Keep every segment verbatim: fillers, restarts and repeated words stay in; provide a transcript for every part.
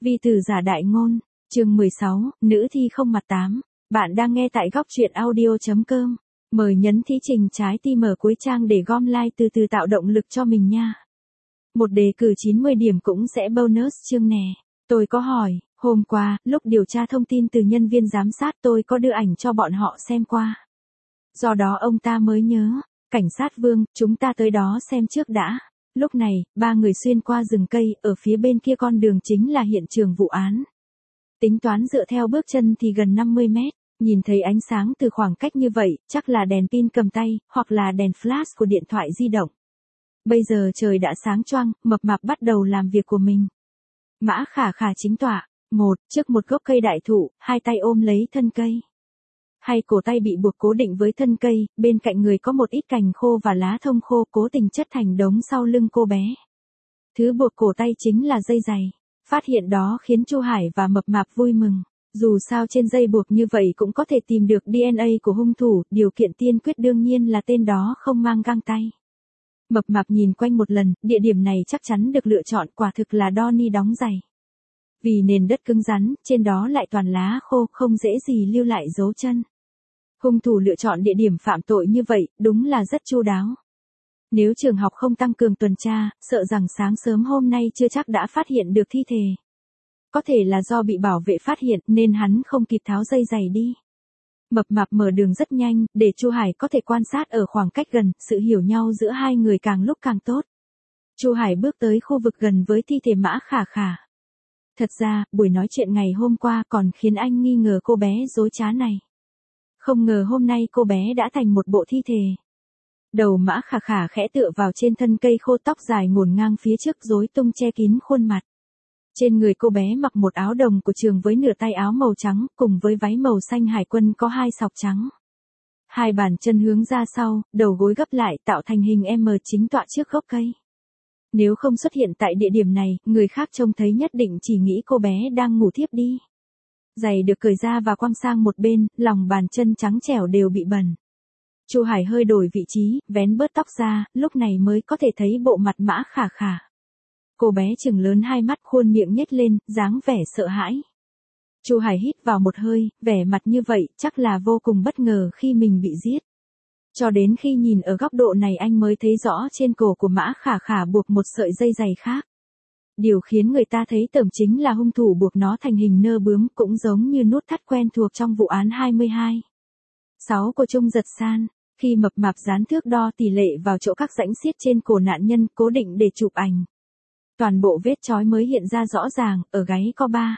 Vi tử giả đại ngôn, chương mười sáu, nữ thi không mặt tám. Bạn đang nghe tại góc truyện audio.com. Mời nhấn thí trình trái tim ở cuối trang để gom like từ từ tạo động lực cho mình nha. Một đề cử chín mươi điểm cũng sẽ bonus chương nè. Tôi có hỏi, hôm qua, lúc điều tra thông tin từ nhân viên giám sát tôi có đưa ảnh cho bọn họ xem qua. Do đó ông ta mới nhớ, cảnh sát Vương, chúng ta tới đó xem trước đã. Lúc này, ba người xuyên qua rừng cây, ở phía bên kia con đường chính là hiện trường vụ án. Tính toán dựa theo bước chân thì gần năm mươi mét, nhìn thấy ánh sáng từ khoảng cách như vậy, chắc là đèn pin cầm tay, hoặc là đèn flash của điện thoại di động. Bây giờ trời đã sáng choang, mập mạp bắt đầu làm việc của mình. Mã Khả Khả chính tọa, một, trước một gốc cây đại thụ, hai tay ôm lấy thân cây. Hai cổ tay bị buộc cố định với thân cây, bên cạnh người có một ít cành khô và lá thông khô cố tình chất thành đống sau lưng cô bé. Thứ buộc cổ tay chính là dây giày. Phát hiện đó khiến Chu Hải và mập mạp vui mừng. Dù sao trên dây buộc như vậy cũng có thể tìm được đê en a của hung thủ, điều kiện tiên quyết đương nhiên là tên đó không mang găng tay. Mập mạp nhìn quanh một lần, địa điểm này chắc chắn được lựa chọn, quả thực là Donnie đóng giày. Vì nền đất cứng rắn, trên đó lại toàn lá khô, không dễ gì lưu lại dấu chân. Hung thủ lựa chọn địa điểm phạm tội như vậy, đúng là rất chu đáo. Nếu trường học không tăng cường tuần tra, sợ rằng sáng sớm hôm nay chưa chắc đã phát hiện được thi thể. Có thể là do bị bảo vệ phát hiện nên hắn không kịp tháo dây giày đi. Mập mạp mở đường rất nhanh, để Chu Hải có thể quan sát ở khoảng cách gần, sự hiểu nhau giữa hai người càng lúc càng tốt. Chu Hải bước tới khu vực gần với thi thể Mã Khả Khả. Thật ra, buổi nói chuyện ngày hôm qua còn khiến anh nghi ngờ cô bé dối trá này. Không ngờ hôm nay cô bé đã thành một bộ thi thể. Đầu Mã Khả Khả khẽ tựa vào trên thân cây khô, tóc dài ngổn ngang phía trước rối tung che kín khuôn mặt. Trên người cô bé mặc một áo đồng của trường với nửa tay áo màu trắng, cùng với váy màu xanh hải quân có hai sọc trắng. Hai bàn chân hướng ra sau, đầu gối gấp lại tạo thành hình M chính tọa trước gốc cây. Nếu không xuất hiện tại địa điểm này, người khác trông thấy nhất định chỉ nghĩ cô bé đang ngủ thiếp đi. Giày được cởi ra và quăng sang một bên, lòng bàn chân trắng trẻo đều bị bẩn. Chu Hải hơi đổi vị trí, vén bớt tóc ra, lúc này mới có thể thấy bộ mặt Mã Khả Khả. Cô bé trừng lớn hai mắt, khuôn miệng nhếch lên, dáng vẻ sợ hãi. Chu Hải hít vào một hơi, vẻ mặt như vậy chắc là vô cùng bất ngờ khi mình bị giết. Cho đến khi nhìn ở góc độ này anh mới thấy rõ trên cổ của Mã Khả Khả buộc một sợi dây giày khác. Điều khiến người ta thấy tởm chính là hung thủ buộc nó thành hình nơ bướm, cũng giống như nút thắt quen thuộc trong vụ án hai mươi hai. sáu của Trung Giật San. Khi mập mạp dán thước đo tỷ lệ vào chỗ các rãnh xiết trên cổ nạn nhân, cố định để chụp ảnh. Toàn bộ vết chói mới hiện ra rõ ràng, ở gáy có ba.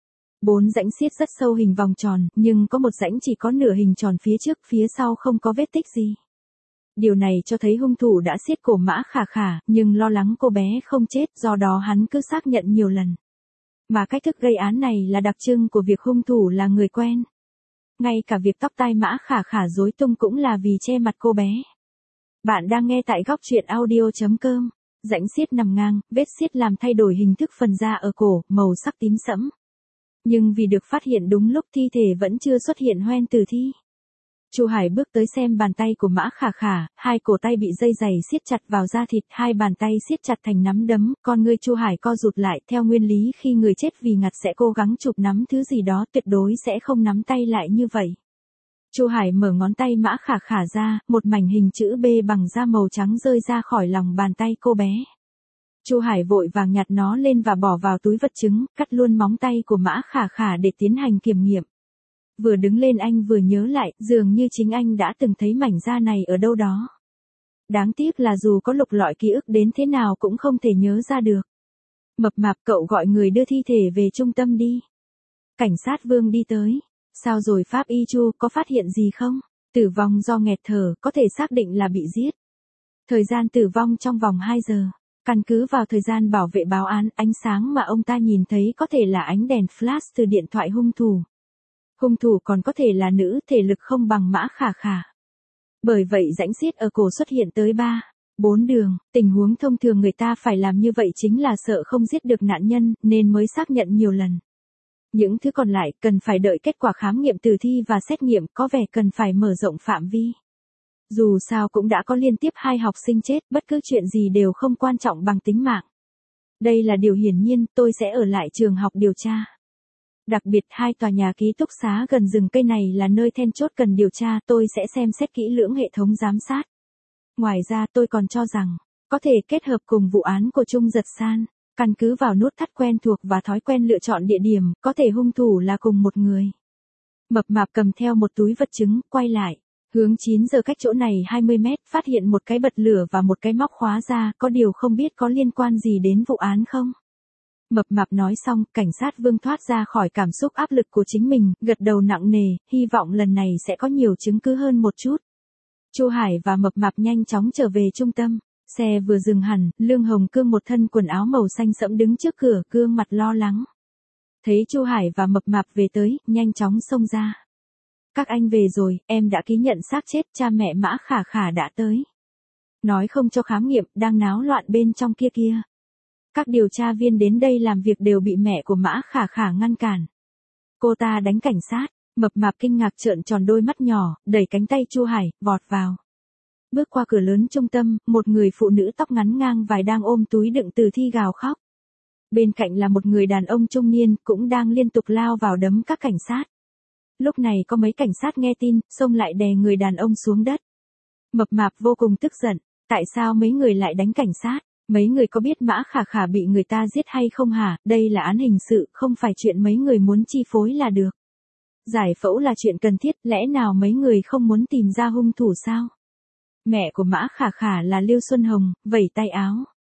Bốn rãnh xiết rất sâu hình vòng tròn, nhưng có một rãnh chỉ có nửa hình tròn phía trước, phía sau không có vết tích gì. Điều này cho thấy hung thủ đã xiết cổ Mã Khả Khả, nhưng lo lắng cô bé không chết, do đó hắn cứ xác nhận nhiều lần. Mà cách thức gây án này là đặc trưng của việc hung thủ là người quen. Ngay cả việc tóc tai Mã Khả Khả rối tung cũng là vì che mặt cô bé. Bạn đang nghe tại góc truyện audio.com. Rãnh xiết nằm ngang, vết xiết làm thay đổi hình thức phần da ở cổ, màu sắc tím sẫm. Nhưng vì được phát hiện đúng lúc thi thể vẫn chưa xuất hiện hoen tử thi. Chu Hải bước tới xem bàn tay của Mã Khả Khả, hai cổ tay bị dây giày siết chặt vào da thịt, hai bàn tay siết chặt thành nắm đấm, con ngươi Chu Hải co rụt lại, theo nguyên lý khi người chết vì ngạt sẽ cố gắng chụp nắm thứ gì đó, tuyệt đối sẽ không nắm tay lại như vậy. Chu Hải mở ngón tay Mã Khả Khả ra, một mảnh hình chữ B bằng da màu trắng rơi ra khỏi lòng bàn tay cô bé. Chu Hải vội vàng nhặt nó lên và bỏ vào túi vật chứng, cắt luôn móng tay của Mã Khả Khả để tiến hành kiểm nghiệm. Vừa đứng lên anh vừa nhớ lại, dường như chính anh đã từng thấy mảnh da này ở đâu đó. Đáng tiếc là dù có lục lọi ký ức đến thế nào cũng không thể nhớ ra được. Mập mạp, cậu gọi người đưa thi thể về trung tâm đi. Cảnh sát Vương đi tới. Sao rồi pháp y Chu, có phát hiện gì không? Tử vong do nghẹt thở, có thể xác định là bị giết. Thời gian tử vong trong vòng hai giờ. Căn cứ vào thời gian bảo vệ báo án, ánh sáng mà ông ta nhìn thấy có thể là ánh đèn flash từ điện thoại hung thủ. Hung thủ còn có thể là nữ, thể lực không bằng Mã Khả Khả. Bởi vậy rãnh xiết ở cổ xuất hiện tới ba, bốn đường. Tình huống thông thường người ta phải làm như vậy chính là sợ không giết được nạn nhân, nên mới xác nhận nhiều lần. Những thứ còn lại cần phải đợi kết quả khám nghiệm tử thi và xét nghiệm, có vẻ cần phải mở rộng phạm vi. Dù sao cũng đã có liên tiếp hai học sinh chết, bất cứ chuyện gì đều không quan trọng bằng tính mạng. Đây là điều hiển nhiên, tôi sẽ ở lại trường học điều tra. Đặc biệt hai tòa nhà ký túc xá gần rừng cây này là nơi then chốt cần điều tra, tôi sẽ xem xét kỹ lưỡng hệ thống giám sát. Ngoài ra tôi còn cho rằng, có thể kết hợp cùng vụ án của Trung Giật San, căn cứ vào nút thắt quen thuộc và thói quen lựa chọn địa điểm, có thể hung thủ là cùng một người. Mập mạp cầm theo một túi vật chứng, quay lại. Hướng chín giờ cách chỗ này hai mươi mét, phát hiện một cái bật lửa và một cái móc khóa ra, có điều không biết có liên quan gì đến vụ án không? Mập mạp nói xong, cảnh sát Vương thoát ra khỏi cảm xúc áp lực của chính mình, gật đầu nặng nề, hy vọng lần này sẽ có nhiều chứng cứ hơn một chút. Chu Hải và mập mạp nhanh chóng trở về trung tâm. Xe vừa dừng hẳn, Lương Hồng Cương một thân quần áo màu xanh sẫm đứng trước cửa, gương mặt lo lắng. Thấy Chu Hải và mập mạp về tới, nhanh chóng xông ra. Các anh về rồi, em đã ký nhận xác chết, cha mẹ Mã Khả Khả đã tới. Nói không cho khám nghiệm, đang náo loạn bên trong kia kia. Các điều tra viên đến đây làm việc đều bị mẹ của Mã Khả Khả ngăn cản. Cô ta đánh cảnh sát, mập mạp kinh ngạc trợn tròn đôi mắt nhỏ, đẩy cánh tay Chu Hải, vọt vào. Bước qua cửa lớn trung tâm, một người phụ nữ tóc ngắn ngang vài đang ôm túi đựng tử thi gào khóc. Bên cạnh là một người đàn ông trung niên, cũng đang liên tục lao vào đấm các cảnh sát. Lúc này có mấy cảnh sát nghe tin, xông lại đè người đàn ông xuống đất. Mập mạp vô cùng tức giận, tại sao mấy người lại đánh cảnh sát? Mấy người có biết Mã Khả Khả bị người ta giết hay không hả? Đây là án hình sự, không phải chuyện mấy người muốn chi phối là được. Giải phẫu là chuyện cần thiết, lẽ nào mấy người không muốn tìm ra hung thủ sao? Mẹ của Mã Khả Khả là Lưu Xuân Hồng, vẩy tay áo.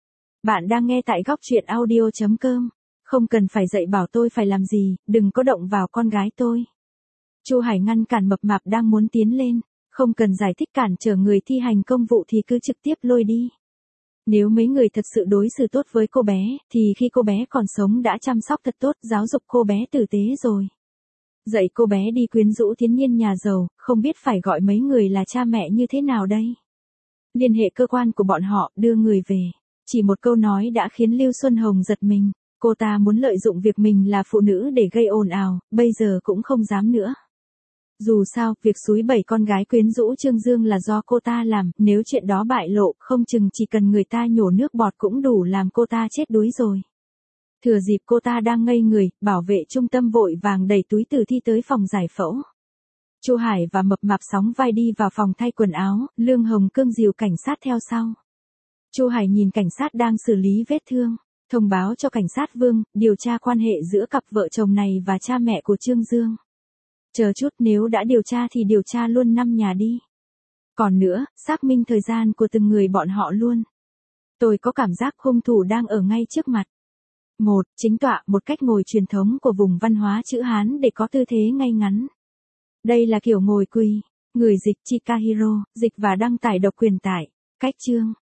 Bạn đang nghe tại góc truyện audio chấm com. Không cần phải dạy bảo tôi phải làm gì, đừng có động vào con gái tôi. Chu Hải ngăn cản mập mạp đang muốn tiến lên, không cần giải thích cản trở người thi hành công vụ thì cứ trực tiếp lôi đi. Nếu mấy người thật sự đối xử tốt với cô bé, thì khi cô bé còn sống đã chăm sóc thật tốt, giáo dục cô bé tử tế rồi. Dạy cô bé đi quyến rũ thiếu niên nhà giàu, không biết phải gọi mấy người là cha mẹ như thế nào đây. Liên hệ cơ quan của bọn họ, đưa người về. Chỉ một câu nói đã khiến Lưu Xuân Hồng giật mình, cô ta muốn lợi dụng việc mình là phụ nữ để gây ồn ào, bây giờ cũng không dám nữa. Dù sao, việc xúi bẩy con gái quyến rũ Trương Dương là do cô ta làm, nếu chuyện đó bại lộ, không chừng chỉ cần người ta nhổ nước bọt cũng đủ làm cô ta chết đuối rồi. Thừa dịp cô ta đang ngây người, bảo vệ trung tâm vội vàng đẩy túi tử thi tới phòng giải phẫu. Chu Hải và mập mạp sóng vai đi vào phòng thay quần áo, Lương Hồng Cương dìu cảnh sát theo sau. Chu Hải nhìn cảnh sát đang xử lý vết thương, thông báo cho cảnh sát Vương, điều tra quan hệ giữa cặp vợ chồng này và cha mẹ của Trương Dương. Chờ chút, nếu đã điều tra thì điều tra luôn năm nhà đi. Còn nữa, xác minh thời gian của từng người bọn họ luôn. Tôi có cảm giác hung thủ đang ở ngay trước mặt. Một, chính tọa, một cách ngồi truyền thống của vùng văn hóa chữ Hán để có tư thế ngay ngắn. Đây là kiểu ngồi quỳ. Người dịch Chikahiro, dịch và đăng tải độc quyền tải. Cách chương.